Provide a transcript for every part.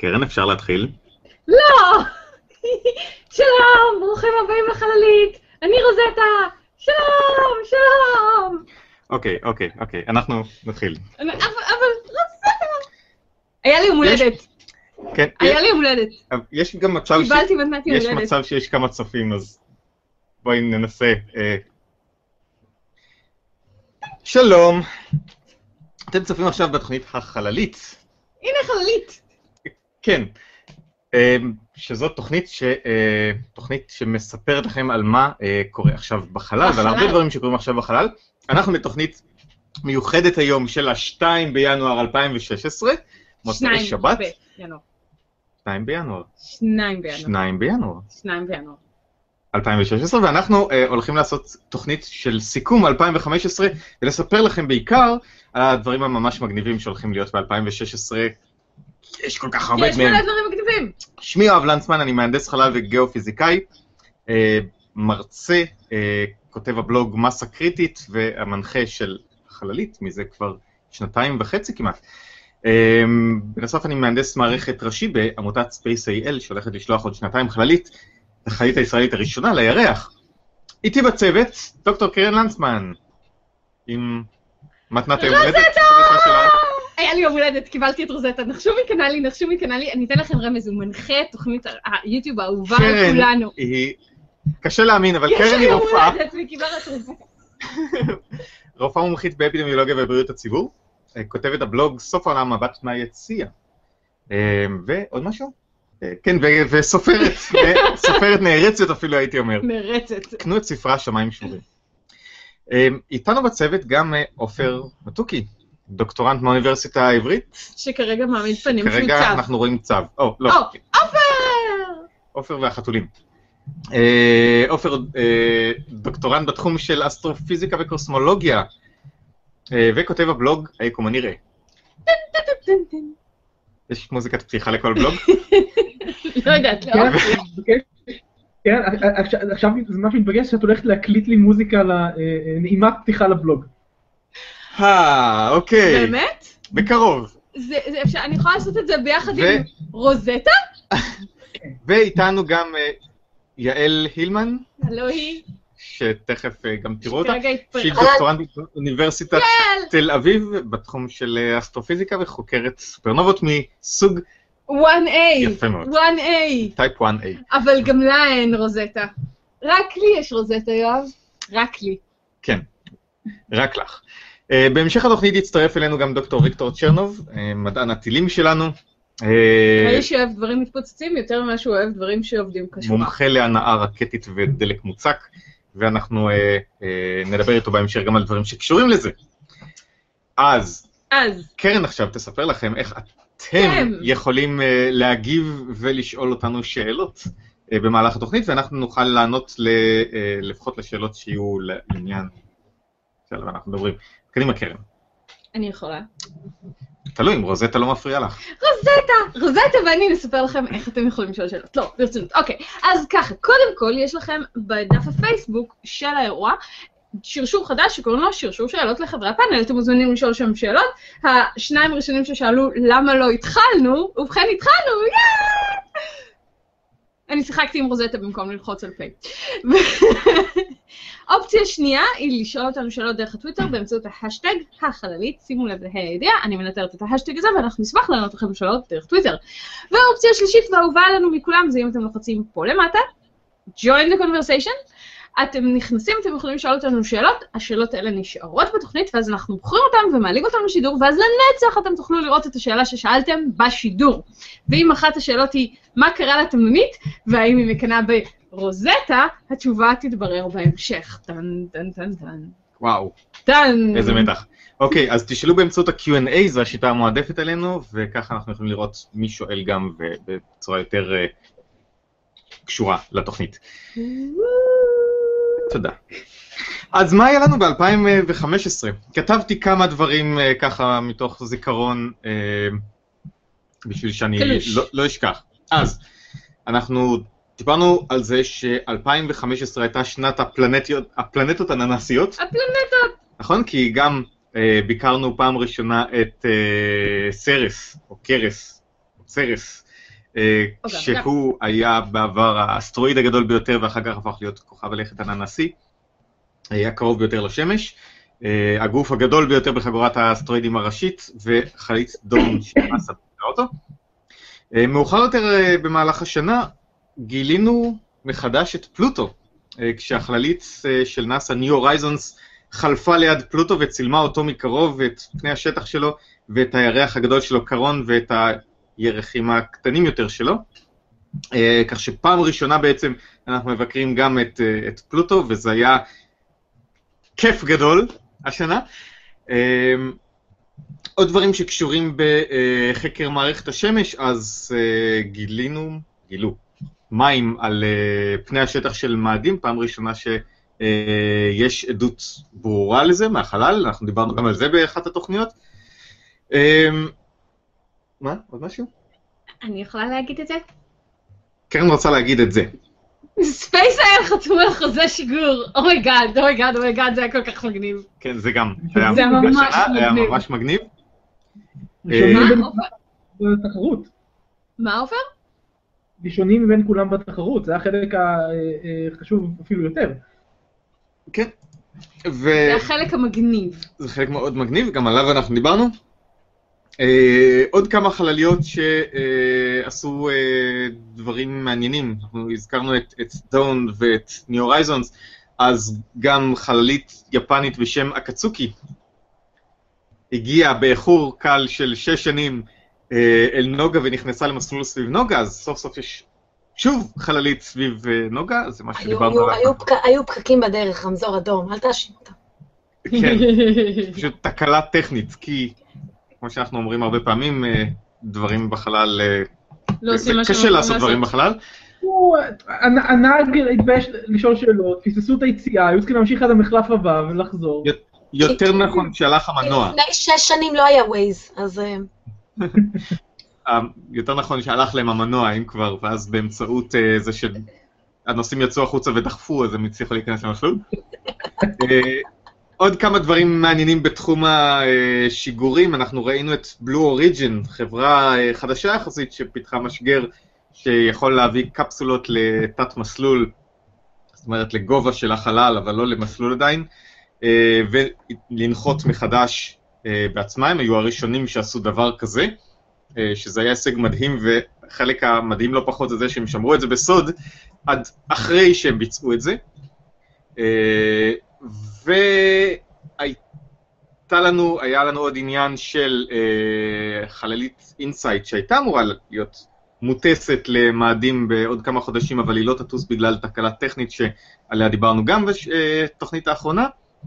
קרן, אפשר להתחיל? לא! שלום, ברוכים הבאים לחללית, אני רוזטה, שלום, שלום! אוקיי, אנחנו נתחיל. אבל רוזטה! היה לי יום הולדת. כן. היה לי יום הולדת. יש גם מצב קיבלתי מתנת יום הולדת. יש מצב שיש כמה צופים, אז בואי ננסה. שלום. אתם צופים עכשיו בתוכנית החללית. הנה חללית. כן. שזאת תוכנית שמספרת לכם על מה קורה עכשיו בחלל, ועל הרבה דברים שקורים עכשיו בחלל. אנחנו בתוכנית מיוחדת היום של ה-2 בינואר 2016, מוצאי שבת. 2 בינואר. 2 בינואר 2016, ואנחנו הולכים לעשות תוכנית של סיכום 2015, ולספר לכם בעיקר על הדברים הממש מגניבים שהולכים להיות ב-2016. יש כל כך הרבה יש מלא דברים מגניבים. שמי יואב לנצמן, אני מהנדס חלל וגיאופיזיקאי, מרצה, כותב הבלוג מסה קריטית, והמנחה של חללית, מזה כבר 2.5 כמעט. בנוסף אני מהנדס מערכת ראשי בעמותת Space.il, שהולכת לשלוח עוד 2 חללית, החללית הישראלית הראשונה לירח. איתי בצוות, דוקטור קרן לנצמן, עם מתנת היום הולדת. היה לי יום הולדת, קיבלתי את רוזטה, נחשו מי קנה לי, אני אתן לכם רמז, הוא מנחה את תוכנית היוטיוב האהובה על כולנו. קשה להאמין, אבל קרן היא רופאה. יש לי יום הולדת וקיבלת רוזטה. רופאה מומחית באפידמיולוגיה ובריאות הציבור, כותבת הבלוג סוף העולם מבט מהיציע. ועוד משהו? כן, וסופרת, סופרת נערצת אפילו הייתי אומר. נערצת. קנו את ספרה שמיים שבורים. איתנו בצוות גם עופר מתוקי, דוקטורנט מהאוניברסיטה העברית. שכרגע מעמיד פנים שהוא צו. כרגע אנחנו רואים צו. לא. עופר! עופר והחתולים. עופר דוקטורנט בתחום של אסטרופיזיקה וקוסמולוגיה, וכותב הבלוג היקום הנראה. יש מוזיקת פתיחה לכל בלוג? לא יודעת, לא. כן, עכשיו זה מה שמתבקש שאת הולכת להקליט לי מוזיקה לנעימת פתיחה לבלוג. אוקיי. באמת? בקרוב. אני יכולה לעשות את זה ביחד עם רוזטה? ואיתנו גם יעל הילמן. הלו היא. שתכף גם תראו אותה. שהיא דוקטורנט באוניברסיטת תל אביב, בתחום של אסטרופיזיקה, וחוקרת סופרנובות מסוג 1A. יפה מאוד. 1A. טייפ 1A. אבל גם לה אין רוזטה. רק לי יש רוזטה, יואב. רק לי. כן, רק לך. בהמשך התוכנית יצטרף אלינו גם דוקטור ויקטור צ'רנוב, מדען הטילים שלנו. אני שאוהב דברים מתפוצצים יותר ממה שהוא אוהב דברים שעובדים כשורה. מומחה להנאה רקטית ודלק מוצק, ואנחנו נדבר איתו בהמשך גם על דברים שקשורים לזה. אז קרן עכשיו תספר לכם איך אתם יכולים להגיב ולשאול אותנו שאלות במהלך התוכנית, ואנחנו נוכל לענות לפחות לשאלות שיהיו לעניין שעליו אנחנו מדברים. קדימה קרן. אני יכולה. תלוי, אם רוזטה לא מפריע לך. רוזטה ואני נספר לכם איך אתם יכולים לשאול שאלות. לא, ברצינות. אוקיי, אז ככה, קודם כל יש לכם בדף הפייסבוק של האירוע שרשור חדש שקוראים לו שרשור שאלות לחברי הפאנל. אתם מוזמנים לשאול שם שאלות. השניים הראשונים ששאלו למה לא התחלנו, ובכן התחלנו, אני שיחקתי עם רוזטה במקום ללחוץ על פליי. אופציה שנייה היא לשאול אותנו שאלות דרך הטוויטר באמצעות ההשטג החללית, שימו לב להי הידיעה, אני מנטרת את ההשטג הזה ואנחנו נשמח לענות לכם שאלות דרך טוויטר. והאופציה השלישית והאהובה עלינו מכולם זה אם אתם לוחצים פה למטה, join the conversation, אתם נכנסים, אתם יכולים לשאול אותנו שאלות, השאלות האלה נשארות בתוכנית ואז אנחנו בוחרים אותם ומעלים אותם לשידור, ואז לנצח אתם תוכלו לראות את השאלה ששאלתם בשידור. ואם אחת השאלות היא מה קרה לתמנית והאם היא מקנה ברוזטה, התשובה תתברר בהמשך. טן, טן, טן, טן. וואו. טן. איזה מתח. אוקיי, אז תשאלו באמצעות ה-Q&A, זו השיטה המועדפת עלינו, וככה אנחנו יכולים לראות מי שואל גם בצורה יותר קשורה לתוכנית. תודה. אז מה היה לנו ב-2015? כתבתי כמה דברים ככה מתוך זיכרון, בשביל שאני לא אשכח. אז אנחנו דיברנו על זה ש-2015 הייתה שנת הפלנטות הננסיות. הפלנטות! נכון? כי גם ביקרנו פעם ראשונה את סרס, או קרס, צרס, שהוא היה בעבר האסטרואיד הגדול ביותר ואחר כך הפך להיות כוכב הלכת הננסי, היה קרוב ביותר לשמש, הגוף הגדול ביותר בחגורת האסטרואידים הראשית וחללית דום שנאס"א פיתחה אותו. מאוחר יותר במהלך השנה גילינו מחדש את פלוטו, כשהחללית של נאס"א ניו הורייזונס חלפה ליד פלוטו וצילמה אותו מקרוב ואת פני השטח שלו ואת הירח הגדול שלו קרון ואת הירחים הקטנים יותר שלו, כך שפעם ראשונה בעצם אנחנו מבקרים גם את פלוטו, וזה היה כיף גדול השנה. עוד דברים שקשורים בחקר מערכת השמש, אז גילו מים על פני השטח של מאדים, פעם ראשונה שיש עדות ברורה לזה מהחלל, אנחנו דיברנו גם על זה באחת התוכניות. מה? עוד משהו? אני יכולה להגיד את זה? קרן רוצה להגיד את זה. SpaceIL חתמו על חוזה שיגור, אומייגאד, זה היה כל כך מגניב. כן, זה גם, זה היה ממש מגניב. ראשונים בתחרות. מה עופר? ראשונים מבין כולם בתחרות, זה החלק החשוב אפילו יותר. כן. זה החלק המגניב. זה חלק מאוד מגניב, גם עליו אנחנו דיברנו. עוד כמה חלליות שעשו דברים מעניינים, אנחנו הזכרנו את דאון ואת ניו הורייזונס, אז גם חללית יפנית בשם אקצוקי הגיעה באיחור קל של 6 שנים אל נוגה ונכנסה למסלול סביב נוגה, אז סוף סוף יש שוב חללית סביב נוגה, זה מה שדיברנו עליו. היו פקקים בדרך, רמזור אדום, אל תאשים אותם. כן, פשוט תקלה טכנית, כי כמו שאנחנו אומרים הרבה פעמים, דברים בחלל, קשה לעשות דברים בחלל. הנהג התבייש לשאול שאלות, פיססו את היציאה, היו צריכים להמשיך עד המחלף הבא ולחזור. יותר נכון שהלך המנוע. לפני 6 שנים לא היה ווייז, אז... יותר נכון שהלך להם המנוע, אם כבר, ואז באמצעות זה שהנוסעים יצאו החוצה ודחפו, אז הם הצליחו להיכנס למסלול. עוד כמה דברים מעניינים בתחום השיגורים, אנחנו ראינו את Blue Origin, חברה חדשה יחסית שפיתחה משגר שיכול להביא קפסולות לתת מסלול, זאת אומרת לגובה של החלל, אבל לא למסלול עדיין, ולנחות מחדש בעצמם, הם היו הראשונים שעשו דבר כזה, שזה היה הישג מדהים, וחלק המדהים לא פחות זה שהם שמרו את זה בסוד, עד אחרי שהם ביצעו את זה. והיה לנו עוד עניין של חללית אינסייט שהייתה אמורה להיות מוטסת למאדים בעוד כמה חודשים, אבל היא לא תטוס בגלל תקלה טכנית שעליה דיברנו גם בתוכנית האחרונה.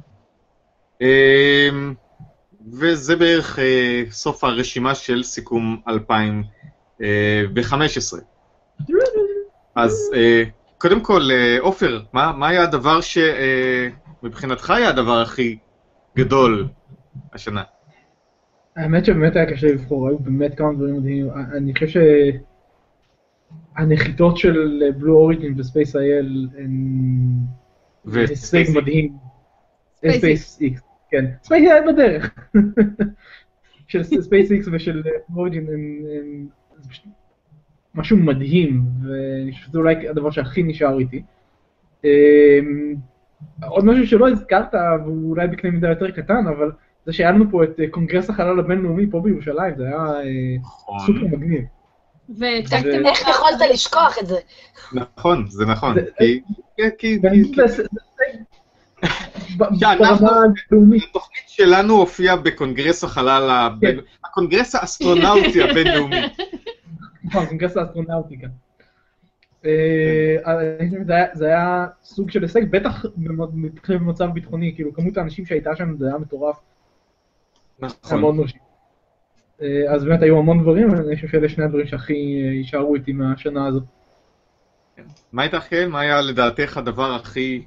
וזה בערך סוף הרשימה של סיכום 2015. אז קודם כל, עופר, מה היה הדבר שמבחינתך היה הדבר הכי גדול השנה? האמת שבאמת היה קשה לבחור, היו באמת כמה דברים מדהימים. אני חושב שהנחיתות של Blue Origin ו-SpaceIL הן הישג מדהים. SpaceX, כן. SpaceIL בדרך. של SpaceX ושל Blue Origin הם משהו מדהים, וזה אולי הדבר שהכי נשאר איתי. עוד משהו שלא הזכרת, ואולי בקנה מידה יותר קטן, אבל זה שהיה לנו פה את קונגרס החלל הבינלאומי פה בירושלים, זה היה סופר מגניב. איך יכולת לשכוח את זה? נכון, זה נכון. התוכנית שלנו הופיעה בקונגרס החלל, הקונגרס האסטרונאוטי הבינלאומי. נכון, קונגרס האסטרונאוטיקה. זה היה סוג של הישג, בטח במצב ביטחוני, כאילו כמות האנשים שהייתה שם זה היה מטורף. נכון. מאוד מרשים. אז באמת היו המון דברים, ואני חושב שאלה שני הדברים שהכי יישארו איתי מהשנה הזו. מה איתך כן? מה היה לדעתך הדבר הכי...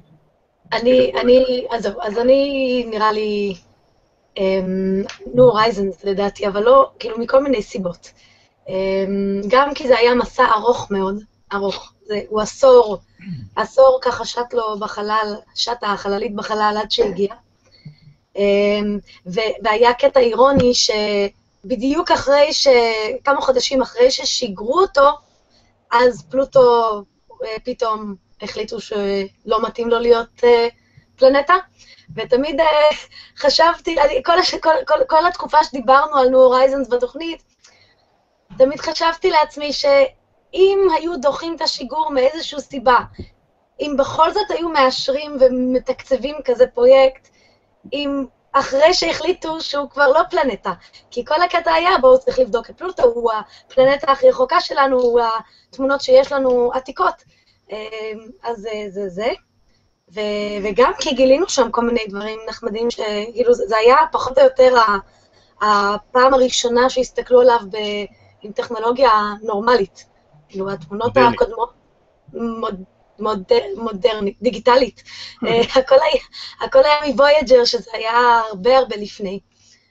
אז אני נראה לי ניו הורייזונס לדעתי, אבל לא, כאילו מכל מיני סיבות. גם כי זה היה מסע ארוך מאוד, ארוך. הוא עשור ככה שט לו בחלל, שט החללית בחלל עד שהגיע. והיה קטע אירוני בדיוק אחרי כמה חודשים אחרי ששיגרו אותו, אז פלוטו פתאום החליטו שלא מתאים לו להיות פלנטה, ותמיד חשבתי, כל התקופה שדיברנו על ניו הורייזנס בתוכנית, תמיד חשבתי לעצמי שאם היו דוחים את השיגור מאיזושהי סיבה, אם בכל זאת היו מאשרים ומתקצבים כזה פרויקט, אם אחרי שהחליטו שהוא כבר לא פלנטה, כי כל הקטע היה, בואו צריך לבדוק את פלוטו, הוא הפלנטה הכי רחוקה שלנו, הוא התמונות שיש לנו עתיקות, אז זה. וגם כי גילינו שם כל מיני דברים נחמדים, שכאילו זה היה פחות או יותר הפעם הראשונה שהסתכלו עליו עם טכנולוגיה נורמלית, כאילו התמונות הקודמות, מודרנית, דיגיטלית. הכל היה מוויג'ר, שזה היה הרבה לפני.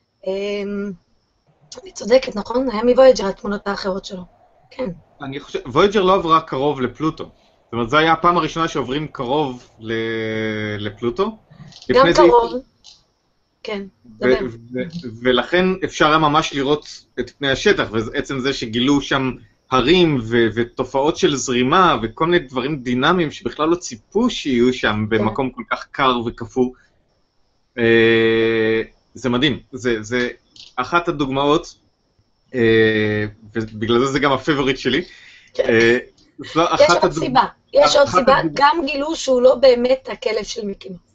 אני צודקת, נכון? היה מוויג'ר התמונות האחרות שלו. כן. אני חושב, וויג'ר לא עברה קרוב לפלוטו. זאת אומרת, זו הייתה הפעם הראשונה שעוברים קרוב לפלוטו. גם קרוב. כן, דבר. ולכן אפשר היה ממש לראות את פני השטח, ועצם זה שגילו שם הרים ותופעות של זרימה וכל מיני דברים דינמיים שבכלל לא ציפו שיהיו שם במקום כל כך קר וקפוא. זה מדהים, זה אחת הדוגמאות, ובגלל זה גם הפייבוריט שלי. יש עוד סיבה, גם גילו שהוא לא באמת הכלב של מיקי מאוס.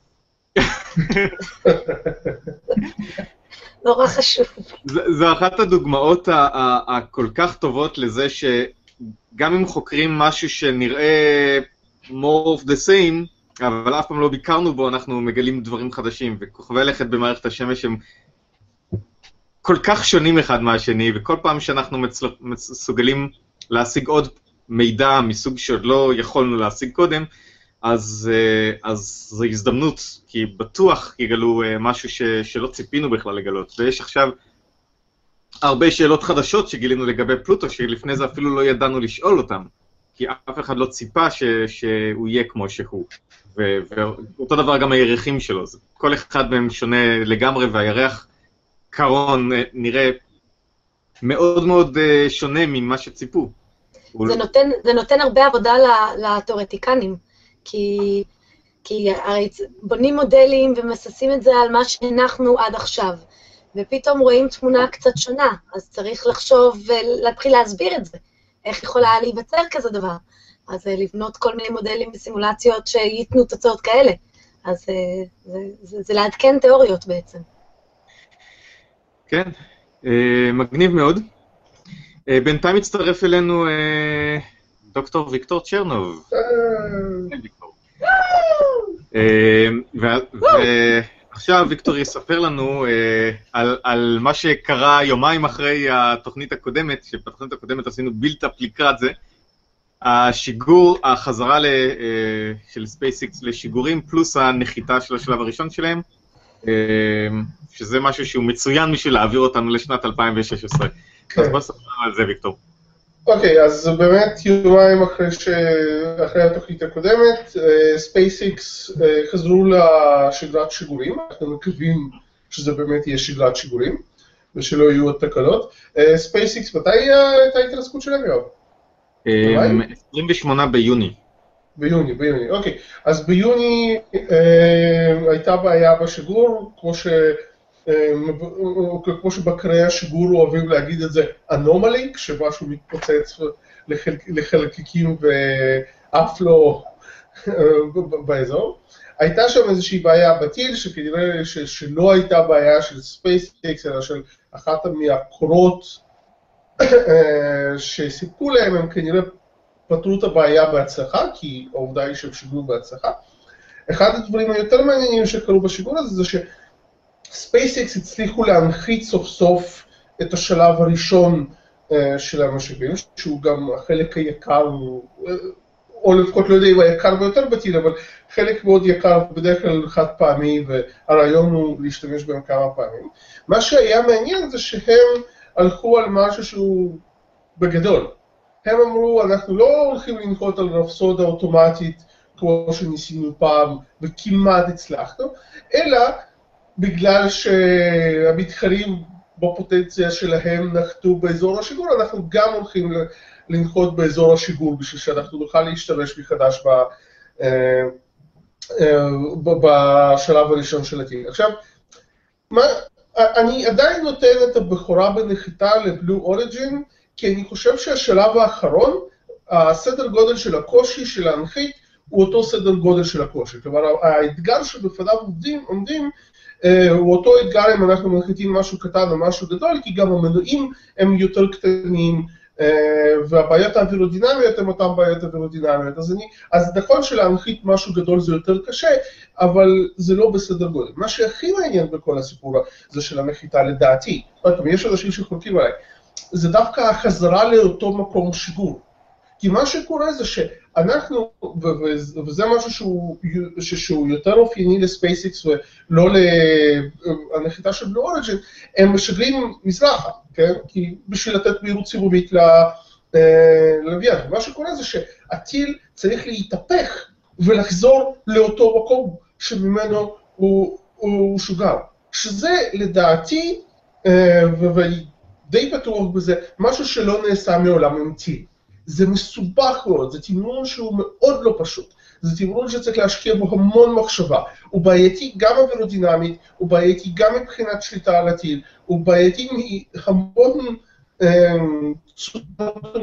נורא חשוב. זו אחת הדוגמאות הכל כך טובות לזה שגם אם חוקרים משהו שנראה more of the same, אבל אף פעם לא ביקרנו בו, אנחנו מגלים דברים חדשים, וכוכבי לכת במערכת השמש הם כל כך שונים אחד מהשני, וכל פעם שאנחנו מסוגלים להשיג עוד מידע מסוג שעוד לא יכולנו להשיג קודם, אז זו הזדמנות, כי בטוח יגלו משהו שלא ציפינו בכלל לגלות. ויש עכשיו הרבה שאלות חדשות שגילינו לגבי פלוטו, שלפני זה אפילו לא ידענו לשאול אותם, כי אף אחד לא ציפה שהוא יהיה כמו שהוא. ואותו דבר גם הירחים שלו, כל אחד מהם שונה לגמרי, והירח קרון נראה מאוד מאוד שונה ממה שציפו. זה נותן הרבה עבודה לתיאורטיקנים, כי הרי בונים מודלים ומססים את זה על מה שהנחנו עד עכשיו, ופתאום רואים תמונה קצת שונה, אז צריך לחשוב ולהתחיל להסביר את זה, איך יכולה להיווצר כזה דבר. אז לבנות כל מיני מודלים וסימולציות שייתנו תוצאות כאלה, אז זה לעדכן תיאוריות בעצם. כן, מגניב מאוד. בינתיים הצטרף אלינו דוקטור ויקטור צ'רנוב. ועכשיו ויקטור יספר לנו על מה שקרה יומיים אחרי התוכנית הקודמת, שבתוכנית הקודמת עשינו בילט-אפ לקראת זה, השיגור, החזרה של SpaceX לשיגורים, פלוס הנחיתה של השלב הראשון שלהם, שזה משהו שהוא מצוין בשביל להעביר אותנו לשנת 2016. אז בוא ספר על זה, ויקטור. אוקיי, אז באמת יומיים אחרי התוכנית הקודמת, SpaceX חזרו לשגרת שיגורים, אנחנו מקווים שזה באמת יהיה שגרת שיגורים, ושלא יהיו עוד תקלות. SpaceX, מתי הייתה ההתרסקות שלהם יום? 28 ביוני. ביוני, אוקיי. אז ביוני הייתה בעיה בשיגור, כמו שבקרי השיגור אוהבים להגיד את זה, אנומלי, כשמשהו מתפוצץ לחלקיקים ואף לא באזור. הייתה שם איזושהי בעיה בטיל, שכנראה שלא הייתה בעיה של SpaceX, אלא של אחת מהקורות שסיפקו להם, הם כנראה פתרו את הבעיה בהצלחה, כי העובדה היא שהם שיגרו בהצלחה. אחד הדברים היותר מעניינים שקרו בשיגור הזה, זה SpaceX הצליחו להנחית סוף סוף את השלב הראשון של המשאבים, שהוא גם החלק היקר, או לפחות לא יודע אם היקר ביותר בטיל, אבל חלק מאוד יקר, בדרך כלל חד פעמי, והרעיון הוא להשתמש בהם כמה פעמים. מה שהיה מעניין זה שהם הלכו על משהו שהוא בגדול. הם אמרו, אנחנו לא הולכים לנחות על רפסודה אוטומטית, כמו שניסינו פעם, וכמעט הצלחנו, אלא בגלל שהמתחרים בפוטנציה שלהם נחתו באזור השיגור, אנחנו גם הולכים לנחות באזור השיגור בשביל שאנחנו נוכל להשתמש מחדש בשלב הראשון של הטיל. עכשיו, אני עדיין נותן את הבכורה בנחיתה לבלו אוריג'ין, כי אני חושב שהשלב האחרון, הסדר גודל של הקושי של להנחית, הוא אותו סדר גודל של הקושי. כלומר, האתגר שבפניו עומדים, הוא אותו אתגר אם אנחנו מנחיתים משהו קטן או משהו גדול, כי גם המנועים הם יותר קטנים, והבעיות האווירודינמיות הן אותן בעיות האווירודינמיות. אז נכון שלהנחית משהו גדול זה יותר קשה, אבל זה לא בסדר גודל. מה שהכי מעניין בכל הסיפור זה של הנחיתה לדעתי, יש אנשים שחולקים עליי, זה דווקא החזרה לאותו מקום שיגור. כי מה שקורה זה שאנחנו, וזה משהו שהוא יותר אופייני לספייסיקס ולא לנחיתה של בלו אוריג'ין, הם משגרים מזרחה, כן? כי בשביל לתת מהירות סיבובית ללוויין. מה שקורה זה שהטיל צריך להתהפך ולחזור לאותו מקום שממנו הוא שוגר. שזה לדעתי, ואני די בטוח בזה, משהו שלא נעשה מעולם עם טיל. זה מסובך מאוד, זה תמרון שהוא מאוד לא פשוט, זה תמרון שצריך להשקיע בו המון מחשבה, הוא בעייתי גם אווירודינמית, הוא בעייתי גם מבחינת שליטה על הטיל, הוא בעייתי מהמון צורות,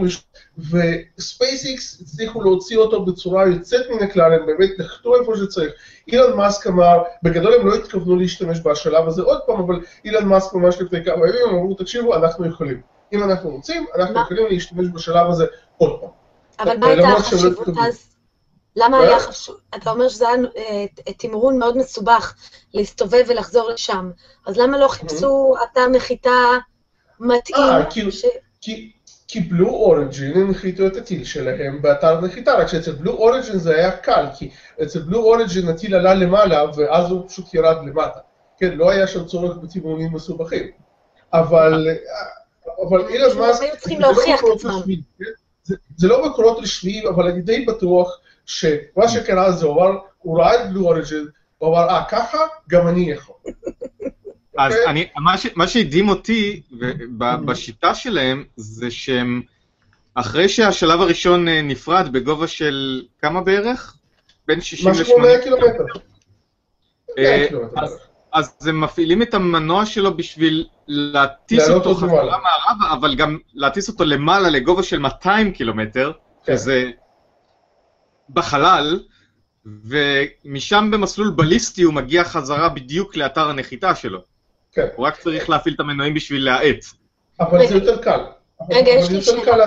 וספייסיקס הצליחו להוציא אותו בצורה יוצאת מן הכלל, הם באמת נחתו איפה שצריך. אילון מאסק אמר, בגדול הם לא התכוונו להשתמש בשלב הזה עוד פעם, אבל אילון מאסק ממש לפני כמה ימים, הם אמרו, תקשיבו, אנחנו יכולים. אם אנחנו רוצים, אנחנו יכולים להשתמש בשלב הזה עוד פעם. אבל מה הייתה החשיבות אז? למה היה חשוב? אתה אומר שזה היה תמרון מאוד מסובך להסתובב ולחזור לשם, אז למה לא חיפשו אתה נחיתה מתאים? כי בלו אוריג'ין הנחיתו את הטיל שלהם באתר נחיתה, רק שאצל בלו אוריג'ין זה היה קל, כי אצל בלו אוריג'ין הטיל עלה למעלה ואז הוא פשוט ירד למטה. כן, לא היה שם צורך בתמרונים מסובכים. אבל אילון מאסק, זה לא מקורות רשמיים, אבל אני די בטוח שמה שקרה זה, הוא ראה את בלו אוריג'ין, הוא אמר, ככה גם אני יכול. אז מה שהדהים אותי בשיטה שלהם, זה שהם, אחרי שהשלב הראשון נפרד בגובה של כמה בערך? בין 60 ל-80 משהו 100 קילומטר. אז הם מפעילים את המנוע שלו בשביל להטיס אותו חזרה מערבה, אבל גם להטיס אותו למעלה לגובה של 200 קילומטר, שזה בחלל, ומשם במסלול בליסטי הוא מגיע חזרה בדיוק לאתר הנחיתה שלו. הוא רק צריך להפעיל את המנועים בשביל להאט. אבל זה יותר קל. רגע, יש לי שאלה.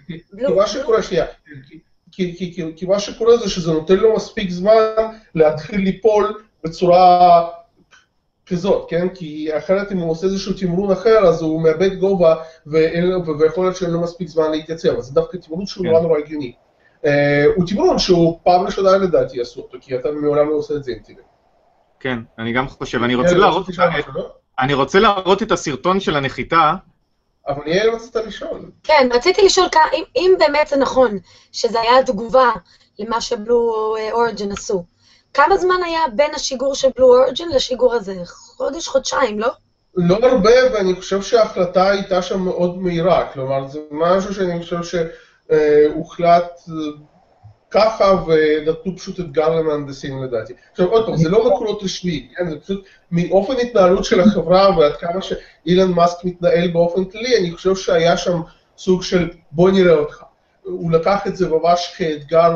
כי מה שקורה זה שזה נותן לו מספיק זמן להתחיל ליפול בצורה כזאת, כן? כי אחרת אם הוא עושה איזשהו תמרון אחר, אז הוא מאבד גובה ויכול להיות שאין לו מספיק זמן להתייצב. אז זה דווקא תמרון שהוא נורא הגיוני. הוא תמרון שהוא פעם ראשונה לדעתי יעשו אותו, כי אתה מעולם לא עושה את זה עם טילים. כן, אני גם חושב. אני רוצה להראות את הסרטון של הנחיתה. אבל יעל רצית לשאול. כן, רציתי לשאול, אם באמת זה נכון, שזה היה תגובה למה שבלו אוריג'ין עשו, כמה זמן היה בין השיגור של בלו אוריג'ין לשיגור הזה? חודש, חודשיים, לא? לא הרבה, ואני חושב שההחלטה הייתה שם מאוד מהירה. כלומר, זה משהו שאני חושב שהוחלט ככה, ונתנו פשוט אתגר למהנדסים לדעתי. עכשיו, עוד פעם, זה לא מקורות רשמי, כן? זה פשוט מאופן התנהלות של החברה, ועד כמה שאילון מאסק מתנהל באופן כללי, אני חושב שהיה שם סוג של בוא נראה אותך. הוא לקח את זה ממש כאתגר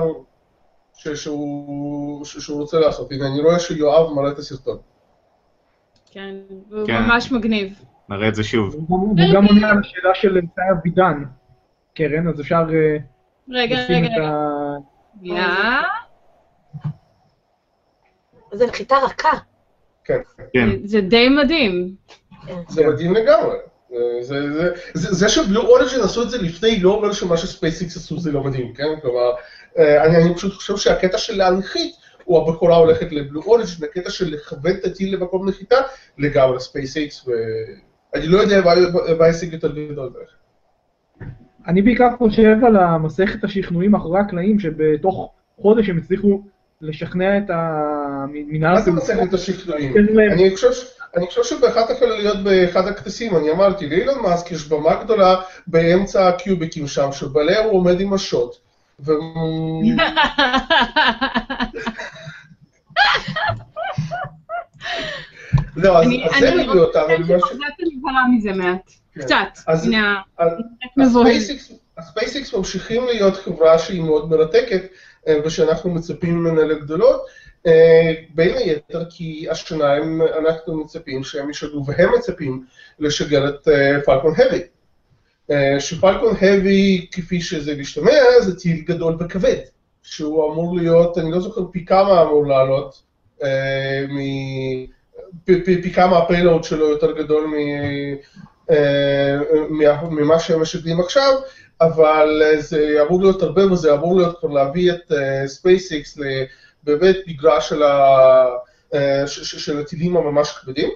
שהוא רוצה לעשות. הנה, אני רואה שיואב מראה את הסרטון. כן, הוא ממש מגניב. נראה את זה שוב. הוא גם עונה על השאלה של אמצעי אבידן, קרן, אז אפשר רגע. זה נחיתה רכה. כן. זה די מדהים. זה מדהים לגמרי. זה שבלו אוריג'ין עשו את זה לפני לא אומר שמה שספייסיקס עשו זה לא מדהים, כן? כלומר, אני פשוט חושב שהקטע של להנחית הוא הבכורה הולכת לבלו אוריג'ין, הקטע של לכוון את הטיל למקום נחיתה לגמרי ספייסיקס, ואני לא יודע מה השיג יותר גדול בערך. אני בעיקר חושב על המסכת השכנועים מאחורי הקלעים, שבתוך חודש הם הצליחו לשכנע את המנהל... מה זה מסכת השכנועים? אני חושב שבאחת החלליות באחד הכתסים, אני אמרתי, לאילון מאסק יש במה גדולה באמצע הקיוביקים שם, שבעליה הוא עומד עם השוט. לא, אז זה מביא אותם. אני רוצה שנבהלה מזה מעט. קצת. הספייסיקס ממשיכים להיות חברה שהיא מאוד מרתקת, ושאנחנו מצפים ממנה לגדולות, בין היתר כי השנה אנחנו מצפים שהם ישגרו, והם מצפים לשגר את פלקון האבי. שפלקון האבי, כפי שזה משתמע, זה טיל גדול וכבד, שהוא אמור להיות, אני לא זוכר פי כמה אמור לעלות, פי כמה הפיילורד שלו יותר גדול ממה שהם משגרים עכשיו, אבל זה אמור להיות הרבה, וזה אמור להיות כבר להביא את SpaceX באמת מגרש של הטילים הממש כבדים.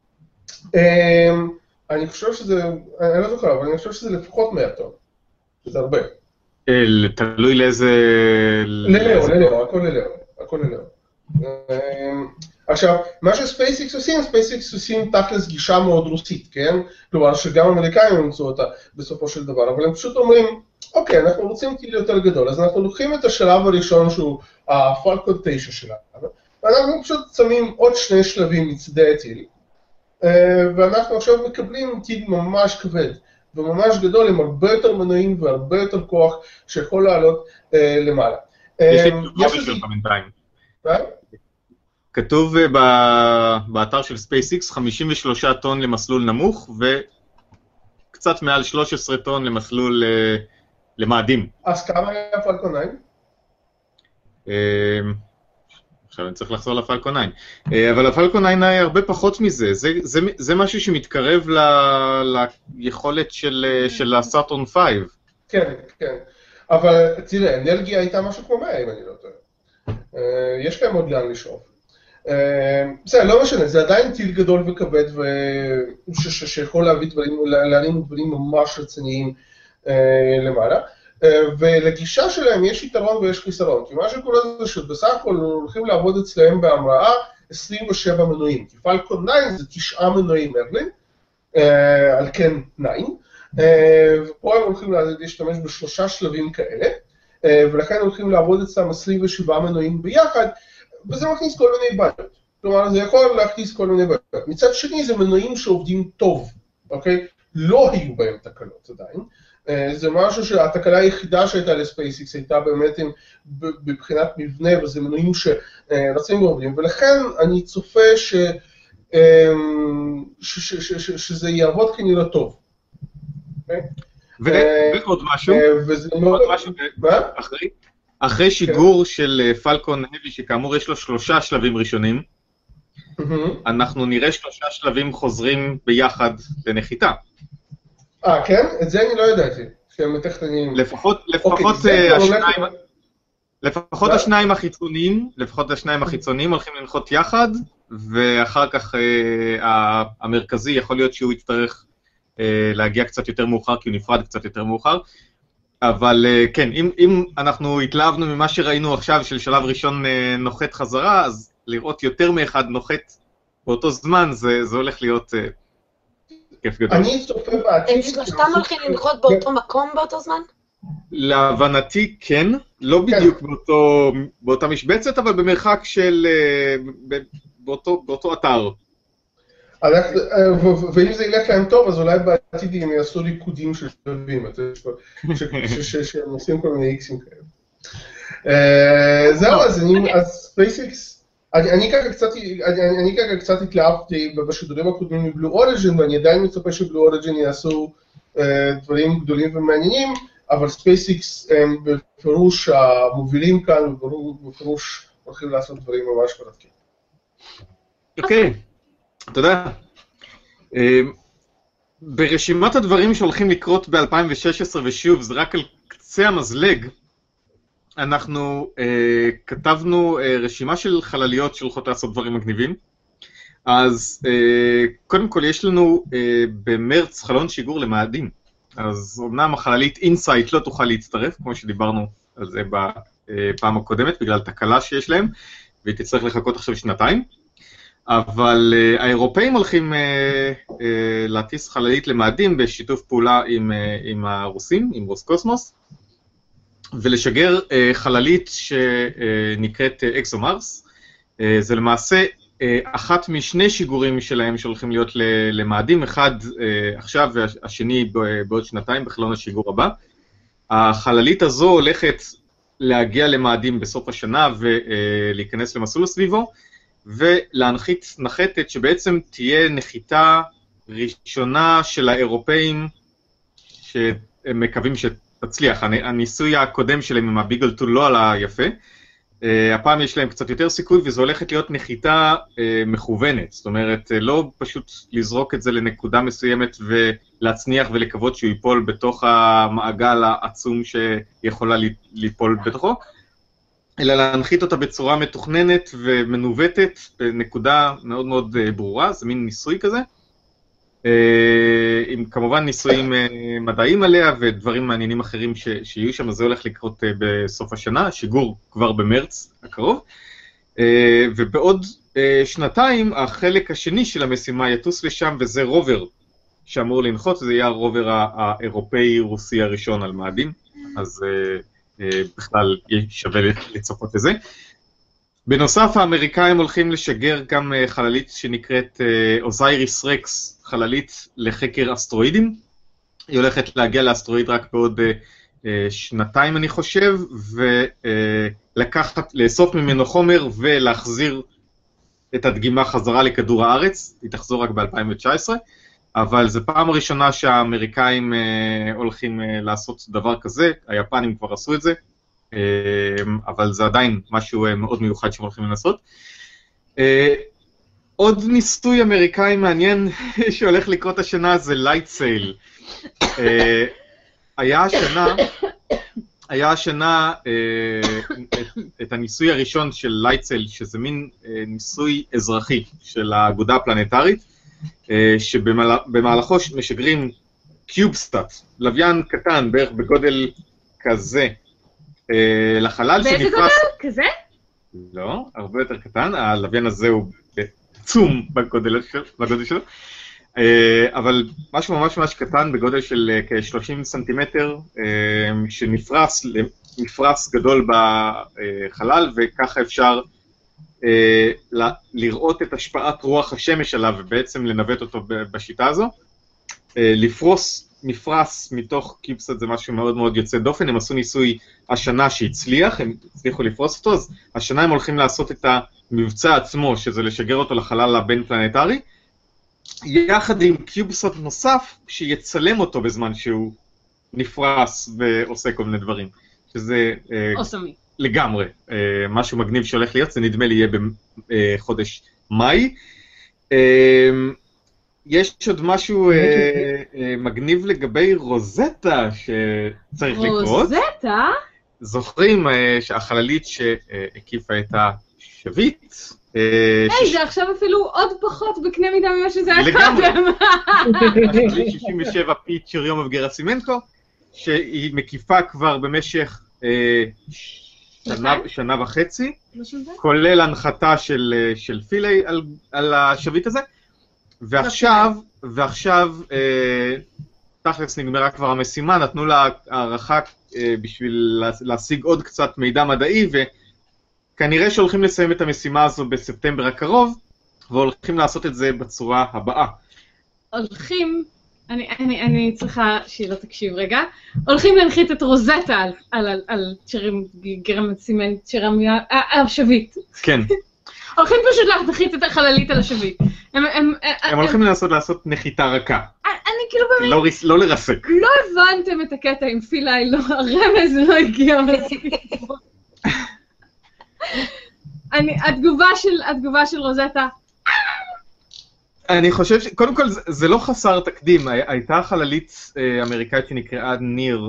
אני חושב שזה, אני לא זוכר, אבל אני חושב שזה לפחות 100 טון. זה הרבה. תלוי לאיזה... ללאו, הכל ללאו. עכשיו, מה שספייסיקס עושים, ספייסיקס עושים תכלס גישה מאוד רוסית, כן? כלומר שגם האמריקאים ימצאו אותה בסופו של דבר, אבל הם פשוט אומרים, אוקיי, אנחנו רוצים טיל יותר גדול, אז אנחנו לוקחים את השלב הראשון שהוא הפלקון 9 שלנו, ואנחנו פשוט שמים עוד 2 שלבים מצדי הטיל, ואנחנו עכשיו מקבלים טיל ממש כבד וממש גדול עם הרבה יותר מנועים והרבה יותר כוח שיכול לעלות למעלה. יש לי תשובה בשבילך בינתיים. כתוב באתר של SpaceX 53 טון למסלול נמוך וקצת מעל 13 טון למסלול למאדים. אז כמה היה פלקון 9? עכשיו אני צריך לחזור לפלקון 9. אבל הפלקון 9 היה הרבה פחות מזה. זה משהו שמתקרב ליכולת של הסאטורן 5. כן, כן. אבל תראה, אנרגיה הייתה משהו כמו 100 אם אני לא טועה. יש להם עוד לאן לשאוף. זה לא משנה, זה עדיין טיל גדול וכבד שיכול להביא דברים ממש רציניים למעלה, ולגישה שלהם יש יתרון ויש חיסרון, כי מה שקורה זה שבסך הכל הולכים לעבוד אצלהם בהמראה 27 מנועים, כי פלקון 9 זה 9 מנועים מרלין, על כן 9, ופה הם הולכים להשתמש ב3 שלבים כאלה, ולכן הולכים לעבוד אצלם 27 מנועים ביחד, וזה מכניס כל מיני בעיות. כלומר, זה יכול להכניס כל מיני בעיות. מצד שני, זה מנועים שעובדים טוב, אוקיי? לא היו בהם תקלות עדיין. זה משהו שהתקלה היחידה שהייתה לספייסיקס הייתה באמת בבחינת מבנה, וזה מנועים שרצים ועובדים, ולכן אני צופה שזה יעבוד כנראה טוב. ועוד משהו, אחרי שיגור של פלקון האבי, שכאמור יש לו 3 שלבים ראשונים, אנחנו נראה 3 שלבים חוזרים ביחד לנחיתה. כן? את זה אני לא ידעתי, שהם מתכננים. לפחות השניים החיצוניים הולכים לנחות יחד, ואחר כך המרכזי יכול להיות שהוא יצטרך להגיע קצת יותר מאוחר, כי הוא נפרד קצת יותר מאוחר. אבל כן, אם אנחנו התלהבנו ממה שראינו עכשיו של שלב ראשון נוחת חזרה, אז לראות יותר מאחד נוחת באותו זמן, זה הולך להיות כיף גדול. אני צופה בעתיד... הם שלושתם הולכים לנחות באותו מקום באותו זמן? להבנתי כן, לא בדיוק באותה משבצת, אבל במרחק של... באותו אתר. ואם זה ילך להם טוב, אז אולי בעתיד הם יעשו ריקודים של שלבים, שהם עושים כל מיני איקסים כאלה. זהו, אז ספייסיקס, אני ככה קצת התלהבתי בשידורים הקודמים מבלו אוריג'ין, ואני עדיין מצפה שבלו אוריג'ין יעשו דברים גדולים ומעניינים, אבל ספייסיקס הם בפירוש המובילים כאן, ובפירוש הולכים לעשות דברים ממש מרתקים. אוקיי. תודה. ברשימת הדברים שהולכים לקרות ב-2016, ושוב, זה רק על קצה המזלג, אנחנו כתבנו רשימה של חלליות שהולכות לעשות דברים מגניבים. אז קודם כל יש לנו במרץ חלון שיגור למאדים. אז אמנם החללית אינסייט לא תוכל להצטרף, כמו שדיברנו על זה בפעם הקודמת, בגלל תקלה שיש להם, והיא תצטרך לחכות עכשיו 2 שנתיים. אבל האירופאים הולכים להטיס חללית למאדים בשיתוף פעולה עם הרוסים, עם רוסקוסמוס, ולשגר חללית שנקראת אקסומרס. זה למעשה אחת משני שיגורים שלהם שהולכים להיות למאדים, אחד עכשיו והשני בעוד שנתיים בחלון השיגור הבא. החללית הזו הולכת להגיע למאדים בסוף השנה ולהיכנס למסלול סביבו, ולהנחית נחתת שבעצם תהיה נחיתה ראשונה של האירופאים שהם מקווים שתצליח. הניסוי הקודם שלהם עם הביגל 2 לא עלה יפה, הפעם יש להם קצת יותר סיכוי, וזו הולכת להיות נחיתה מכוונת, זאת אומרת, לא פשוט לזרוק את זה לנקודה מסוימת ולהצניח ולקוות שהוא ייפול בתוך המעגל העצום שיכולה ליפול בתוכו, אלא להנחית אותה בצורה מתוכננת ומנווטת בנקודה מאוד מאוד ברורה, זה מין ניסוי כזה, עם כמובן ניסויים מדעיים עליה ודברים מעניינים אחרים שיהיו שם. זה הולך לקרות בסוף השנה, שיגור כבר במרץ הקרוב, ובעוד שנתיים החלק השני של המשימה יטוס לשם, וזה רובר שאמור לנחות, זה יהיה הרובר האירופאי-רוסי הראשון על מאדים, אז בכלל שווה לצפות לזה. בנוסף, האמריקאים הולכים לשגר גם חללית שנקראת אוזייריס רקס, חללית לחקר אסטרואידים. היא הולכת להגיע לאסטרואיד רק בעוד שנתיים אני חושב, לאסוף ממנו חומר ולהחזיר את הדגימה חזרה לכדור הארץ. היא תחזור רק ב-2019, אבל זו פעם ראשונה שהאמריקאים הולכים לעשות דבר כזה, היפנים כבר עשו את זה, אבל זה עדיין משהו מאוד מיוחד שהם הולכים לנסות. עוד ניסוי אמריקאי מעניין שהולך לקרות השנה זה לייט סייל. היה השנה את הניסוי הראשון של לייט סייל, שזה מין ניסוי אזרחי של האגודה הפלנטרית, שבמהלכו משגרים קיובסטאט, לוויין קטן בערך בגודל כזה, לחלל שנפרס... באיזה גודל? כזה? לא, הרבה יותר קטן, הלוויין הזה הוא עצום בגודל שלו, אבל משהו ממש ממש קטן בגודל של כ-30 סנטימטר, שנפרס למפרס גדול בחלל, וככה אפשר לראות את השפעת רוח השמש עליו, ובעצם לנווט אותו בשיטה הזו. לפרוס מפרס מתוך קיובסאט זה משהו מאוד מאוד יוצא דופן. הם עשו ניסוי השנה שהצליח, הם הצליחו לפרוס אותו, אז השנה הם הולכים לעשות את המבצע עצמו, שזה לשגר אותו לחלל הבין פלנטרי, יחד עם קיובסאט נוסף שיצלם אותו בזמן שהוא נפרס ועושה כל מיני דברים, שזה לגמרי משהו מגניב שהולך להיות. זה נדמה לי יהיה בחודש מאי. יש עוד משהו מגניב לגבי רוזטה שצריך לקרות. רוזטה? זוכרים שהחללית שהקיפה את השביט, זה עכשיו אפילו עוד פחות בקנה מידה ממה שזה היה קודם. החללית 67 פיצ'ריומוב גרסימנקו, שהיא מקיפה כבר במשך שנה וחצי, כולל הנחתה של פילי על השביט הזה, ועכשיו תכלס נגמרה כבר המשימה, נתנו לה הערכה בשביל להשיג עוד קצת מידע מדעי, וכנראה שהולכים לסיים את המשימה הזו בספטמבר הקרוב, והולכים לעשות את זה בצורה הבאה. אני צריכה שהיא לא תקשיב רגע, הולכים להנחית את רוזטה על גרמסימנט, השביט. כן. הולכים פשוט להנחית את החללית על השביט. הם הולכים לנסות לעשות נחיתה רכה. אני כאילו באמת... לא לרסק. לא הבנתם את הקטע עם פילי, הרמז לא הגיע מספיק. התגובה של רוזטה... אני חושב קודם כל זה לא חסר תקדים. הייתה חללית אמריקאית שנקראה ניר,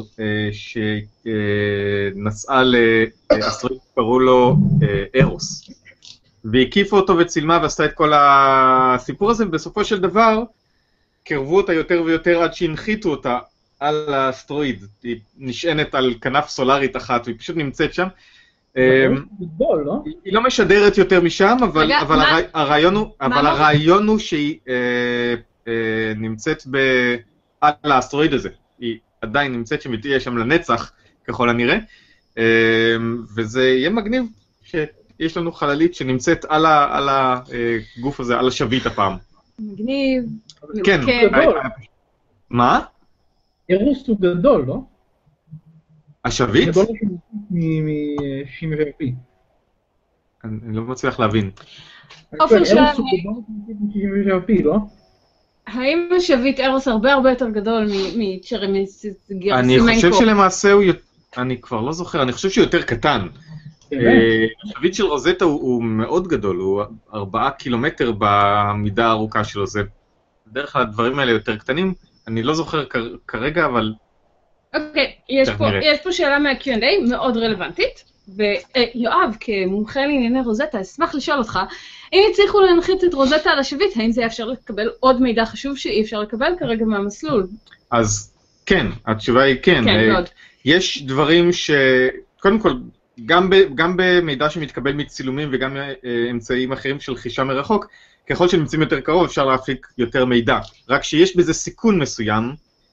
שנסעה לאסטרואיד שקראו לו ארוס, והקיפה אותו וצילמה ועשתה את כל הסיפור הזה, ובסופו של דבר קרבו אותה יותר ויותר עד שהנחיתו אותה על האסטרואיד. היא נשענת על כנף סולארית אחת והיא פשוט נמצאת שם. גדול, לא? היא לא משדרת יותר משם, אבל הרעיון הוא שהיא נמצאת על האסטרואיד הזה. היא עדיין נמצאת שם, היא תהיה שם לנצח, ככל הנראה, וזה יהיה מגניב שיש לנו חללית שנמצאת על הגוף הזה, על השביט הפעם. מגניב. כן. מה? ירוס הוא גדול, לא? השביט? גדול מ-67P. אני לא מצליח להבין. עופר שאל, מ-67P, לא? האם השביט ארוס הרבה יותר גדול מצ'רמסימנקו? אני חושב שלמעשה הוא, אני כבר לא זוכר, אני חושב שהוא יותר קטן. השביט של רוזטה הוא מאוד גדול, הוא 4 קילומטר במידה הארוכה שלו, זה בדרך כלל הדברים האלה יותר קטנים, אני לא זוכר כרגע, אבל... אוקיי, יש פה שאלה מה-Q&A מאוד רלוונטית, ויואב, כמומחה לענייני רוזטה, אשמח לשאול אותך, אם הצליחו להנחית את רוזטה על השביט, האם זה יאפשר לקבל עוד מידע חשוב שאי אפשר לקבל כרגע מהמסלול? אז כן, התשובה היא כן. כן, מאוד. יש דברים קודם כל, גם במידע שמתקבל מצילומים וגם אמצעים אחרים של חישה מרחוק, ככל שנמצאים יותר קרוב אפשר להפיק יותר מידע. רק שיש בזה סיכון מסוים,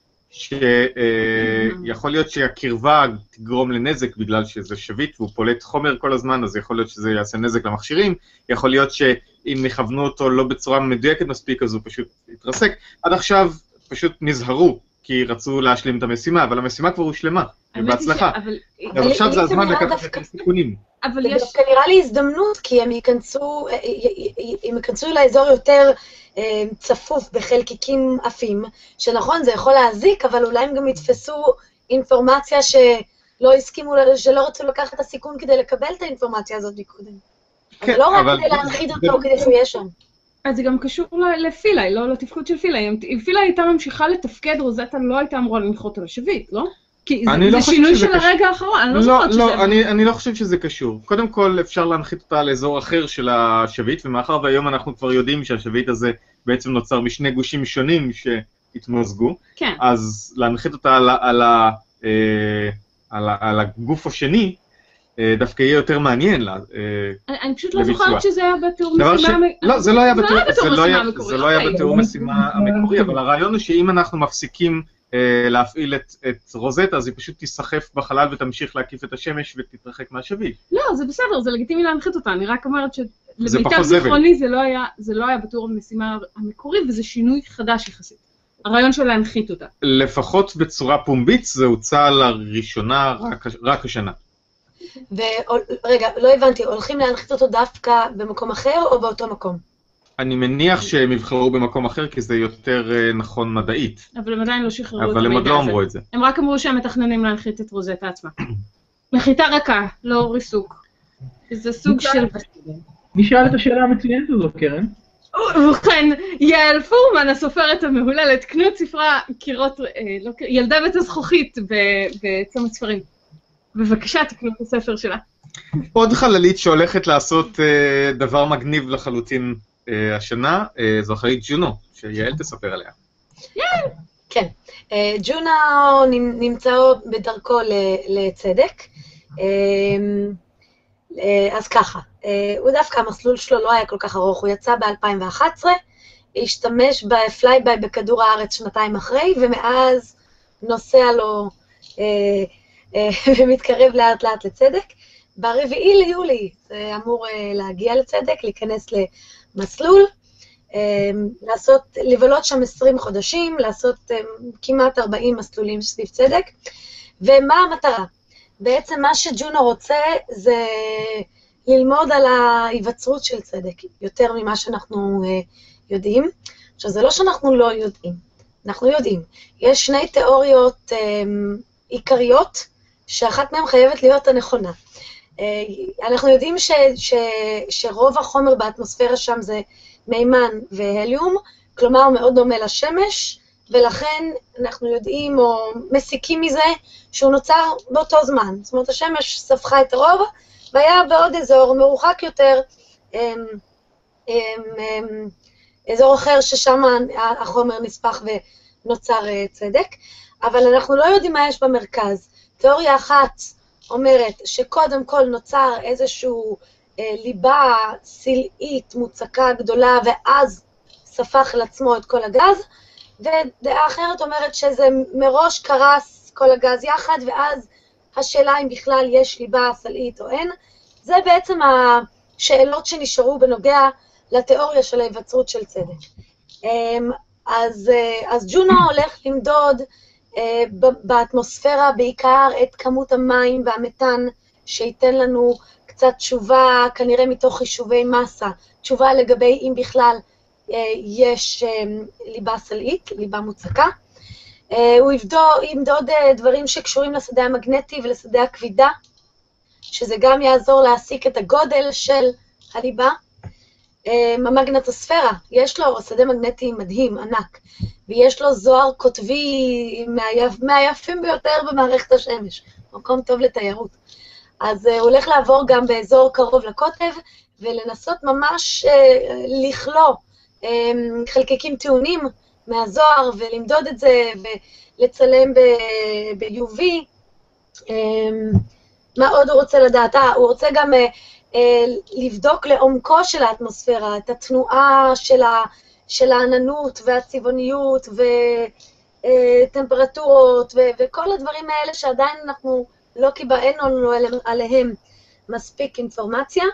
שיכול להיות שהקרבה תגרום לנזק בגלל שזה שביט והוא פולט חומר כל הזמן, אז יכול להיות שזה יעשה נזק למכשירים, יכול להיות שאם יכוונו אותו לא בצורה מדויקת מספיק, אז הוא פשוט יתרסק. עד עכשיו פשוט נזהרו, כי רצו להשלים את המשימה, אבל המשימה כבר הושלמה, בהצלחה. אז עכשיו זה הזמן לקחת את הסיכונים. זה דווקא נראה לי הזדמנות, כי הם ייכנסו לאזור יותר צפוף בחלקיקים עפים, שנכון, זה יכול להזיק, אבל אולי הם גם יתפסו אינפורמציה שלא רצו לקחת את הסיכון כדי לקבל את האינפורמציה הזאת מקודם. אז לא רק כדי להנחית אותו כדי שהוא יהיה שם. אז זה גם קשור לפילאי, לא לתפקוד של פילאי. אם פילאי הייתה ממשיכה לתפקד, רוזטה לא הייתה אמורה לנחות על השביט, לא? כי זה שינוי של הרגע האחרון, אני לא זוכרת שזה... לא, אני לא חושב שזה קשור. קודם כל אפשר להנחית אותה לאזור אחר של השביט, ומאחר והיום אנחנו כבר יודעים שהשביט הזה בעצם נוצר משני גושים שונים שהתמזגו, אז להנחית אותה על הגוף השני, דווקא יהיה יותר מעניין. אני פשוט לא זוכרת שזה היה בתיאור משימה... לא, זה לא היה בתיאור משימה המקורי, אבל הרעיון הוא שאם אנחנו מפסיקים להפעיל את רוזטה, אז היא פשוט תיסחף בחלל ותמשיך להקיף את השמש ותתרחק מהשביט. לא, זה בסדר, זה לגיטימי להנחית אותה, אני רק אומרת שלמיטב זיכרוני זה לא היה בתיאור המשימה המקורי, וזה שינוי חדש יחסית. הרעיון של להנחית אותה. לפחות בצורה פומבית, זה הוצא לראשונה רק השנה. ורגע, לא הבנתי, הולכים להנחית אותו דווקא במקום אחר או באותו מקום? אני מניח שהם יבחרו במקום אחר, כי זה יותר נכון מדעית. אבל הם עדיין לא שחררו את המידע הזה. אבל הם עוד לא אמרו את זה. הם רק אמרו שהם מתכננים להנחית את רוזטה עצמה. נחיתה רכה, לא ריסוק. זה סוג של... נשאל את השאלה המצוינת הזו, קרן. ובכן, יעל פורמן, הסופרת המהוללת, קנות ספרה ילדה בית הזכוכית בצומת ספרים. בבקשה, תקנו את הספר שלה. עוד חללית שהולכת לעשות דבר מגניב לחלוטין השנה, זו חללית ג'ונו, שיעל תספר עליה. כן, ג'ונו נמצא בדרכו לצדק, אז ככה, הוא דווקא המסלול שלו לא היה כל כך ארוך, הוא יצא ב-2011, השתמש בפלייביי בכדור הארץ שנתיים אחרי, ומאז נוסע לו ומתקרב לאט לאט לצדק. ב4 ליולי זה אמור להגיע לצדק, להיכנס למסלול, לבלות שם 20 חודשים, לעשות כמעט 40 מסלולים סביב צדק. ומה המטרה? בעצם מה שג'ונו רוצה זה ללמוד על ההיווצרות של צדק, יותר ממה שאנחנו יודעים. עכשיו, זה לא שאנחנו לא יודעים, אנחנו יודעים. יש שני תיאוריות עיקריות, שאחת מהן חייבת להיות הנכונה. אנחנו יודעים שרוב החומר באטמוספירה שם זה מימן והליום, כלומר הוא מאוד דומה לשמש, ולכן אנחנו יודעים או מסיקים מזה שהוא נוצר באותו זמן. זאת אומרת, השמש ספחה את הרוב, והיה בעוד אזור מרוחק יותר, אזור אחר ששם החומר נספח ונוצר צדק, אבל אנחנו לא יודעים מה יש במרכז. תיאוריה אחת אומרת שקודם כל נוצר איזשהו ליבה סלעית מוצקה גדולה, ואז ספח לעצמו את כל הגז, ודעה אחרת אומרת שזה מראש קרס כל הגז יחד, ואז השאלה אם בכלל יש ליבה סלעית או אין. זה בעצם השאלות שנשארו בנוגע לתיאוריה של ההיווצרות של צדק. אז ג'ונו הולך למדוד באטמוספירה בעיקר את כמות המים והמתאן, שייתן לנו קצת תשובה, כנראה מתוך חישובי מסה, תשובה לגבי אם בכלל יש ליבה סלעית, ליבה מוצקה. הוא ימדוד דברים שקשורים לשדה המגנטי ולשדה הכבידה, שזה גם יעזור להסיק את הגודל של הליבה. המגנטוספירה, יש לו שדה מגנטי מדהים, ענק, ויש לו זוהר קוטבי מהיפים ביותר במערכת השמש, מקום טוב לתיירות. אז הוא הולך לעבור גם באזור קרוב לקוטב, ולנסות ממש לכלוא חלקיקים טעונים מהזוהר, ולמדוד את זה, ולצלם ב-UV. מה עוד הוא רוצה לדעת? הוא רוצה גם לבדוק לעומקו של האטמוספירה, את התנועה של העננות והצבעוניות וטמפרטורות וכל הדברים האלה שעדיין אנחנו לא קיבלנו עליהם מספיק אינפורמציה.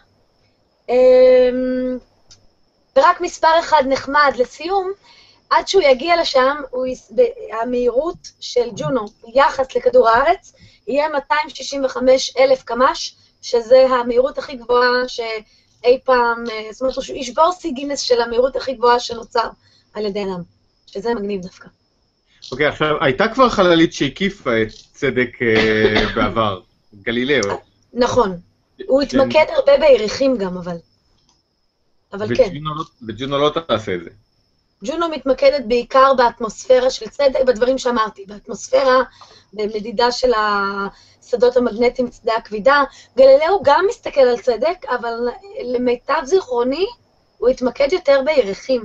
ורק מספר אחד נחמד לסיום, עד שהוא יגיע לשם, המהירות של ג'ונו ביחס לכדור הארץ יהיה 265,000 קמ"ש, שזה המהירות הכי גבוהה שאי פעם, זאת אומרת, הוא ישבור שיא גינס של המהירות הכי גבוהה שנוצר על ידי אדם, שזה מגניב דווקא. אוקיי, עכשיו, הייתה כבר חללית שהקיפה את צדק בעבר, גלילאו. נכון, הוא התמקד הרבה בירחים גם, אבל כן. וג'ונו לא תעשה את זה. ג'ונו מתמקדת בעיקר באטמוספירה של צדק, בדברים שאמרתי, באטמוספירה, במדידה של השדות המגנטיים מצדי הכבידה. גלילאו גם מסתכל על צדק, אבל למיטב זיכרוני, הוא התמקד יותר בירחים.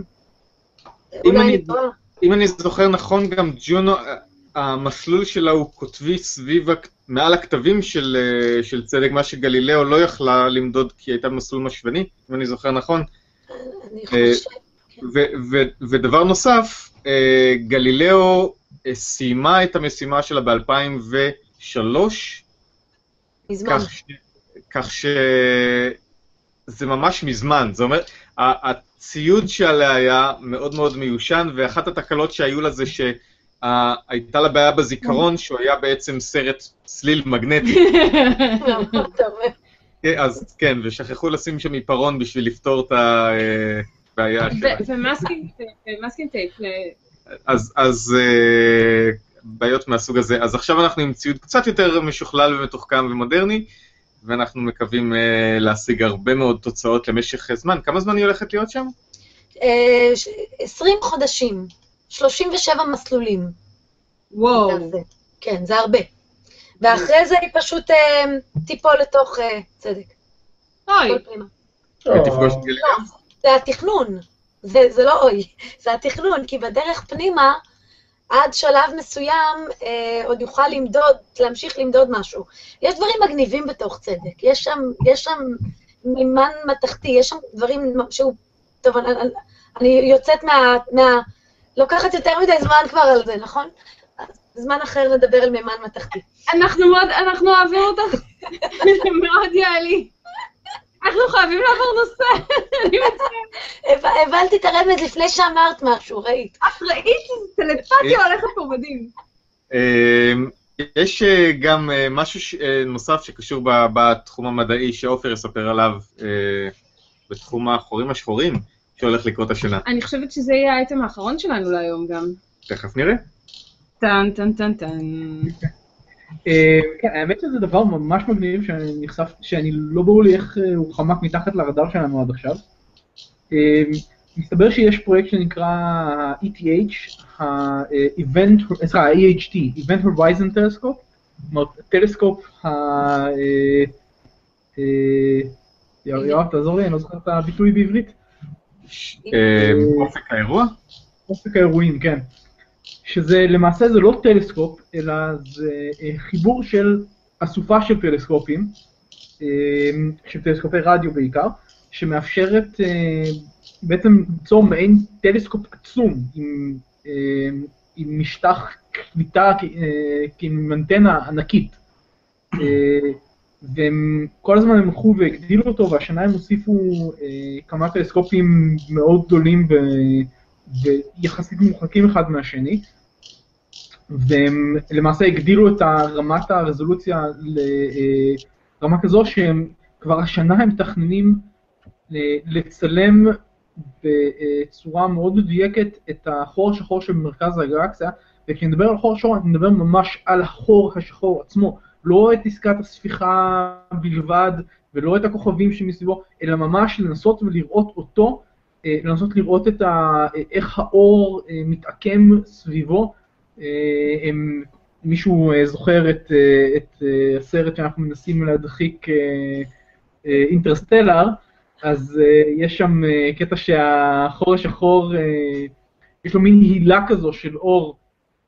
אם אני זוכר נכון, גם ג'ונו, המסלול שלה הוא כותבי סביב, מעל הכתבים של צדק, מה שגלילאו לא יכלה למדוד כי הייתה מסלול משוני, אם אני זוכר נכון. אני חושב. ודבר נוסף, גלילאו סיימה את המשימה שלה ב-2003, מזמן. כך שזה ממש מזמן. זאת אומרת, הציוד שעליה היה מאוד מאוד מיושן, ואחת התקלות שהיו לה זה שהייתה לה בעיה בזיכרון, שהוא היה בעצם סרט צליל מגנטי. אז כן, ושכחו לשים שם עיפרון בשביל לפתור את הבעיה שלה. ומאסקינג טייפ. אז בעיות מהסוג הזה. אז עכשיו אנחנו עם ציוד קצת יותר משוכלל ומתוחכם ומודרני, ואנחנו מקווים להשיג הרבה מאוד תוצאות למשך זמן. כמה זמן היא הולכת להיות שם? 20 חודשים, 37 מסלולים. וואו. כן, זה הרבה. ואחרי זה היא פשוט טיפול לתוך צדק. אוי. תפגוש את גלילאו? זה התכנון. זה לא אוי, זה התכנון, כי בדרך פנימה, עד שלב מסוים, עוד יוכל להמשיך למדוד משהו. יש דברים מגניבים בתוך צדק, יש שם מימן מתכתי, יש שם דברים שהוא, טוב, אני יוצאת לוקחת יותר מדי זמן כבר על זה, נכון? זמן אחר נדבר על מימן מתכתי. אנחנו אוהבים אותך, מאוד יעלי. אנחנו חייבים לעבור נושא, אני מצטערת. הבנתי את הרמז לפני שאמרת משהו, ראית. ראית, טלפתיה הולכת פה מדהים. יש גם משהו נוסף שקשור בתחום המדעי שעופר יספר עליו, בתחום החורים השחורים, שהולך לקרות השנה. אני חושבת שזה יהיה האייטם האחרון שלנו להיום גם. תכף נראה. טן, טן, טן, טן. כן, האמת שזה דבר ממש מגניב שאני לא ברור לי איך הוא חמק מתחת לרדאר שלנו עד עכשיו. מסתבר שיש פרויקט שנקרא ETH, ה-EHT, Event Horizon Telescope, זאת אומרת, טלסקופ יואב, תעזור לי, אני לא זוכר את הביטוי בעברית. אופק האירוע? אופק האירועים, כן. שזה למעשה זה לא טלסקופ, אלא זה חיבור של אסופה של טלסקופים, של טלסקופי רדיו בעיקר, שמאפשרת בעצם ליצור מעין טלסקופ עצום עם משטח קליטה עם אנטנה ענקית. והם כל הזמן הם הלכו והגדילו אותו, והשנה הם הוסיפו כמה טלסקופים מאוד גדולים ויחסית מורחקים אחד מהשני, והם למעשה הגדילו את רמת הרזולוציה לרמה כזו שהם כבר השנה הם מתכננים לצלם בצורה מאוד מדויקת את החור השחור שבמרכז הגלקסיה, וכשנדבר על חור השחור, אני מדבר ממש על החור השחור עצמו, לא את עסקת הספיחה בלבד, ולא את הכוכבים שמסביבו, אלא ממש לנסות ולראות אותו, לנסות לראות איך האור מתעקם סביבו. מישהו זוכר את הסרט שאנחנו מנסים להדחיק, אינטרסטלר, אז יש שם קטע שהחור השחור, יש לו מין הילה כזו של אור,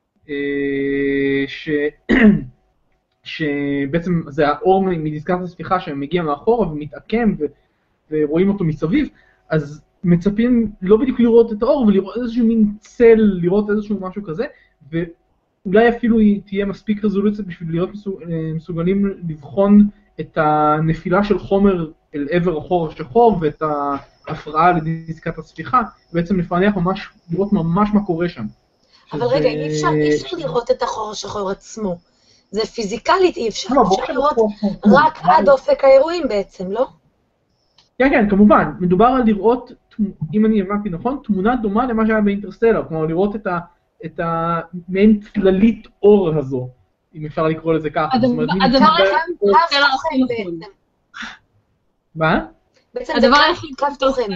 שבעצם זה האור מדסקת הספיחה שמגיע מאחורה ומתעקם ורואים אותו מסביב, אז מצפים לא בדיוק לראות את האור ולראות איזשהו מין צל, לראות איזשהו משהו כזה, ואולי אפילו היא תהיה מספיק רזולוציה בשביל להיות מסוגלים לבחון את הנפילה של חומר אל עבר החור השחור ואת ההפרעה לדסקת הספיחה, בעצם לפענח ממש, לראות ממש מה קורה שם. אבל רגע, אי אפשר לראות את החור השחור עצמו. זה פיזיקלית, אי אפשר לראות רק עד אופק האירועים בעצם, לא? כן, כן, כמובן. מדובר על לראות, אם אני הבנתי נכון, תמונה דומה למה שהיה באינטרסטלר, כלומר לראות את המעין צללית אור הזו, אם אפשר לקרוא לזה ככה. הדבר היחיד באינטרסטלר הכי נכון. מה? בעצם זה קו תוכן.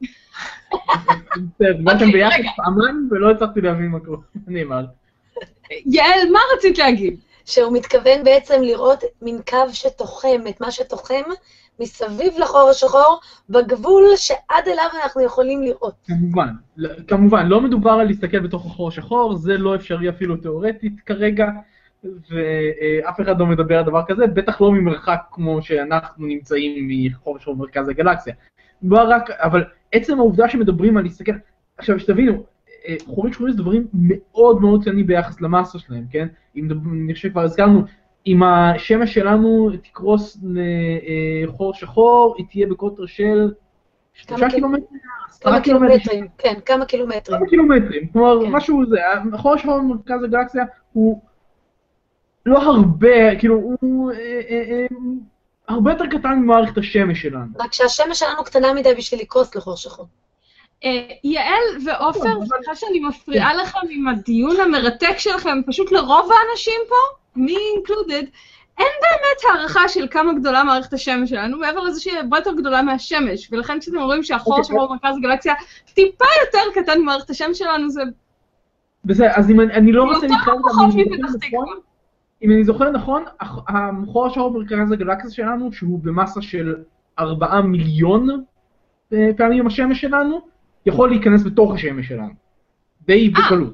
באתם ביחד פעמיים ולא הצלחתי להבין מה קורה. אני אמר. יעל, מה רצית להגיד? שהוא מתכוון בעצם לראות מין קו שתוחם את מה שתוחם מסביב לחור השחור, בגבול שעד אליו אנחנו יכולים לראות. כמובן, לא מדובר על להסתכל בתוך החור השחור, זה לא אפשרי אפילו תיאורטית כרגע, ואף אחד לא מדבר על דבר כזה, בטח לא ממרחק כמו שאנחנו נמצאים מחור השחור במרכז הגלקסיה. אבל עצם העובדה שמדברים על להסתכל, עכשיו שתבינו, חורים שחורים זה דברים מאוד מאוד קטנים ביחס למסה שלהם, כן? אני חושב כבר הזכרנו, אם השמש שלנו תקרוס לחור שחור, היא תהיה בקוטר של 3 קילומטרים? כמה קילומטרים, כן, כמה קילומטרים. כמה קילומטרים, כלומר, משהו זה, החור השחור במרכז הגלקסיה הוא לא הרבה, כאילו, הוא הרבה יותר קטן ממערכת השמש שלנו. רק שהשמש שלנו קטנה מדי בשביל לקרוס לחור שחור. יעל ועופר, סליחה שאני מפריעה לכם עם הדיון המרתק שלכם, פשוט לרוב האנשים פה, me included, אין באמת הערכה של כמה גדולה מערכת השמש שלנו, מעבר לזה שהיא הרבה יותר גדולה מהשמש, ולכן כשאתם רואים שהחור השחור במרכז הגלקסיה טיפה יותר קטן ממערכת השמש שלנו, זה... בסדר, אז אם אני לא רוצה להתחייב אם אני זוכר נכון, החור השחור במרכז הגלקסיה שלנו, שהוא במסה של 4 מיליון פעמים השמש שלנו, יכול להיכנס בתוך השמש שלנו. די בקלות.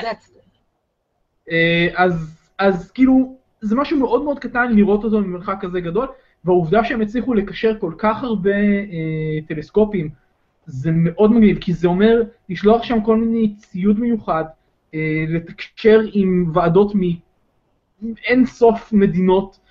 אז כאילו, זה משהו מאוד מאוד קטן לראות אותו ממרחק כזה גדול, והעובדה שהם הצליחו לקשר כל כך הרבה טלסקופים, זה מאוד מגניב, כי זה אומר לשלוח שם כל מיני ציוד מיוחד, לתקשר עם ועדות מאין סוף מדינות,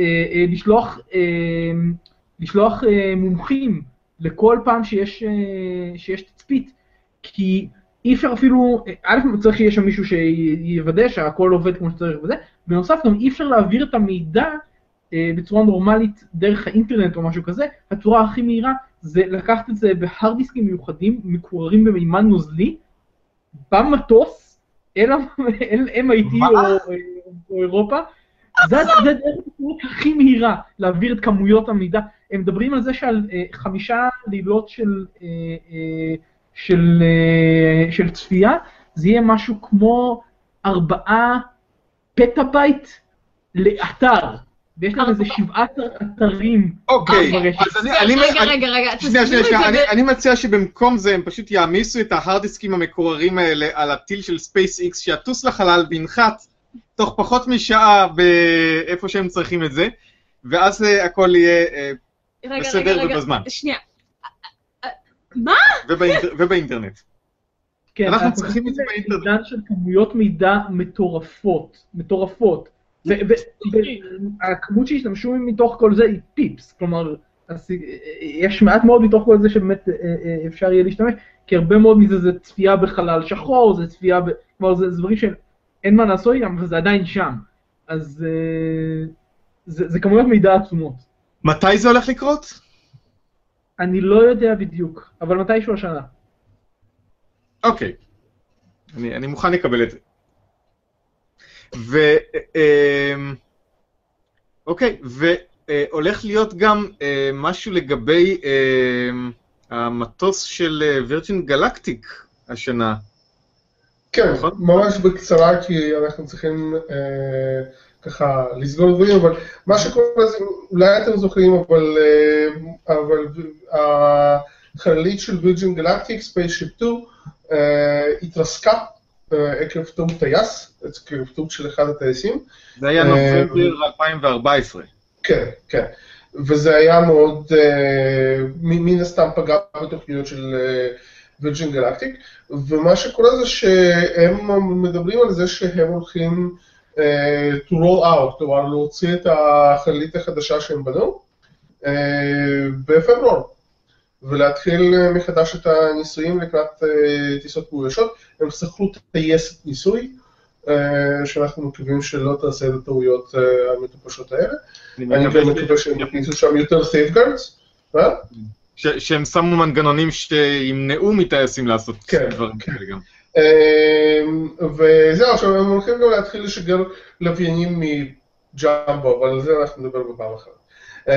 לשלוח מומחים לכל פעם שיש תצפית, כי אי אפשר אפילו, א' צריך שיהיה שם מישהו שיוודא שהכל עובד כמו שצריך וזה, בנוסף גם אי אפשר להעביר את המידע בצורה נורמלית דרך האינטרנט או משהו כזה, הצורה הכי מהירה זה לקחת את זה בהארד דיסקים מיוחדים, מקוררים במימן נוזלי, במטוס, אל MIT או אירופה, זה דרך הצורה הכי מהירה להעביר את כמויות המידע. הם מדברים על זה שעל 5 לילות של צפייה, זה יהיה משהו כמו 4 פטאבייט לאתר, ויש להם איזה 7 אתרים. אוקיי, אז אני מציע שבמקום זה הם פשוט יעמיסו את ההארד דיסקים המקוררים האלה על הטיל של SpaceX שיטוס לחלל וינחת תוך פחות משעה באיפה שהם צריכים את זה, ואז הכל יהיה בסדר ובזמן. שנייה. מה? ובאינטרנט. כן, אנחנו צריכים את זה באינטרנט. עידן של כמויות מידע מטורפות. והכמות שהשתמשו מתוך כל זה היא פיפס, כלומר, יש מעט מאוד מתוך כל זה שבאמת אפשר יהיה להשתמש, כי הרבה מאוד מזה זה צפייה בחלל שחור, זה צפייה, כלומר זה דברים שאין מה לעשות איתם, אבל זה עדיין שם. אז זה כמויות מידע עצומות. מתי זה הולך לקרות? אני לא יודע בדיוק, אבל מתישהו השנה. אוקיי. אני מוכן לקבל את זה. אוקיי, והולך להיות גם משהו לגבי המטוס של וירג'ין גלקטיק השנה. כן, ממש בקצרה, כי אנחנו צריכים ככה לסגור דברים, אבל מה שקורה לזה, אולי אתם זוכרים, אבל החללית של וירג'ין גלקטיק, ספייסשיפ 2, התרסקה עקב טעות טייס, עקב טעות של אחד הטייסים. זה היה נובמבר 2014. כן, כן. וזה היה מאוד, מן הסתם פגע בתוכניות של וירג'ין גלקטיק, ומה שקורה זה שהם מדברים על זה שהם הולכים to roll out, כלומר להוציא את החללית החדשה שהם בנו בפברואר, ולהתחיל מחדש את הניסויים לקראת טיסות מאוישות. הם שכרו טייסת ניסוי, שאנחנו מקווים שלא תעשה את הטעויות המטופשות האלה. אני גם מקווה שהם יכניסו שם יותר safeguards. שהם שמו מנגנונים שימנעו מטייסים לעשות דברים כאלה גם. וזהו, עכשיו הם הולכים גם להתחיל לשגר לוויינים מג'אמבו, אבל על זה אנחנו נדבר בפעם אחת.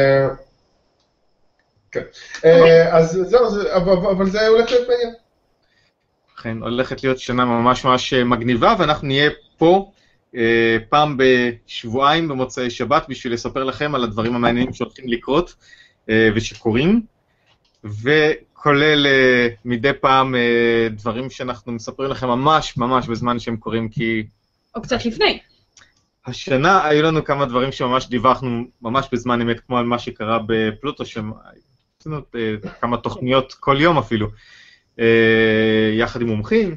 כן. אז זהו, אבל זה הולך להיות מעניין. לכן הולכת להיות שנה ממש ממש מגניבה, ואנחנו נהיה פה פעם בשבועיים במוצאי שבת בשביל לספר לכם על הדברים המעניינים שהולכים לקרות ושקורים, וכולל מדי פעם דברים שאנחנו מספרים לכם ממש ממש בזמן שהם קורים, כי... או קצת לפני. השנה היו לנו כמה דברים שממש דיווחנו ממש בזמן אמת, כמו על מה שקרה בפלוטו, שעשינו כמה תוכניות כל יום אפילו. יחד עם מומחים,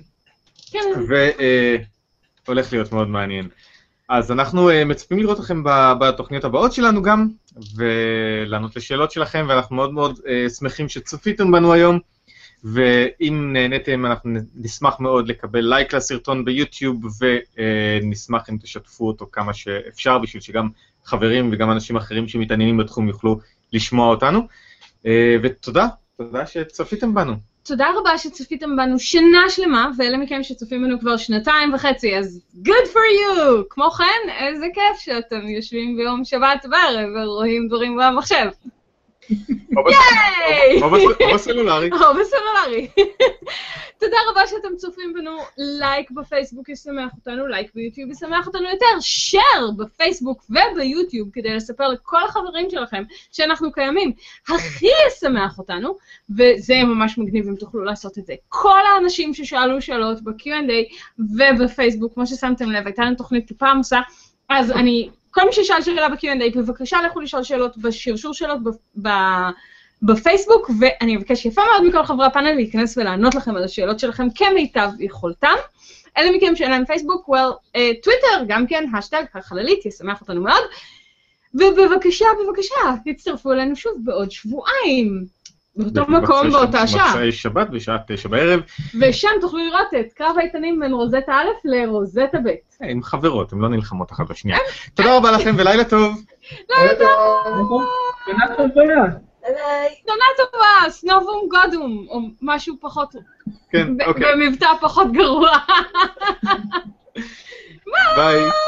והולך להיות מאוד מעניין. אז אנחנו מצפים לראות לכם בתוכניות הבאות שלנו גם, ולענות לשאלות שלכם, ואנחנו מאוד מאוד שמחים שצפיתם בנו היום, ואם נהניתם אנחנו נשמח מאוד לקבל לייק לסרטון ביוטיוב, ונשמח אם תשתפו אותו כמה שאפשר, בשביל שגם חברים וגם אנשים אחרים שמתעניינים בתחום יוכלו לשמוע אותנו, ותודה שצפיתם בנו. תודה רבה שצפיתם בנו שנה שלמה, ואלה מכם שצופים בנו כבר 2.5, אז good for you! כמו כן, איזה כיף שאתם יושבים ביום שבת בערב ורואים דברים במחשב. ייי! או בסלולרי. או בסלולרי. תודה רבה שאתם צופים בנו, לייק בפייסבוק ישמח אותנו, לייק ביוטיוב ישמח אותנו יותר, שייר בפייסבוק וביוטיוב כדי לספר לכל החברים שלכם שאנחנו קיימים, הכי ישמח אותנו, וזה ממש מגניב אם תוכלו לעשות את זה. כל האנשים ששאלו שאלות ב-Q&A ובפייסבוק, כמו ששמתם לב, הייתה לנו תוכנית טיפה עמוסה, אז כל מי ששאל שאלה ב-Q&A, בבקשה לכו לשאול שאלות בשרשור שאלות בפייסבוק, ואני מבקש יפה מאוד מכל חברי הפאנל להיכנס ולענות לכם על השאלות שלכם כמיטב יכולתם. אלה מכם שאין להם פייסבוק, טוויטר גם כן, השטג החללית, ישמח אותנו מאוד. ובבקשה, תצטרפו אלינו שוב בעוד שבועיים, באותו מקום, באותה שעה. במוצאי שבת בשעה 9 בערב. ושם תוכלו לראות את קרב האיתנים בין רוזטה א' לרוזטה ב'. הם חברות, הן לא נלחמות אחת בשנייה. תודה רבה לכם ולילה טוב. לילה טוב. שנה טובה. שנה טובה, סנובום גודום, או משהו פחות, כן, אוקיי. במבטא פחות גרוע. ביי.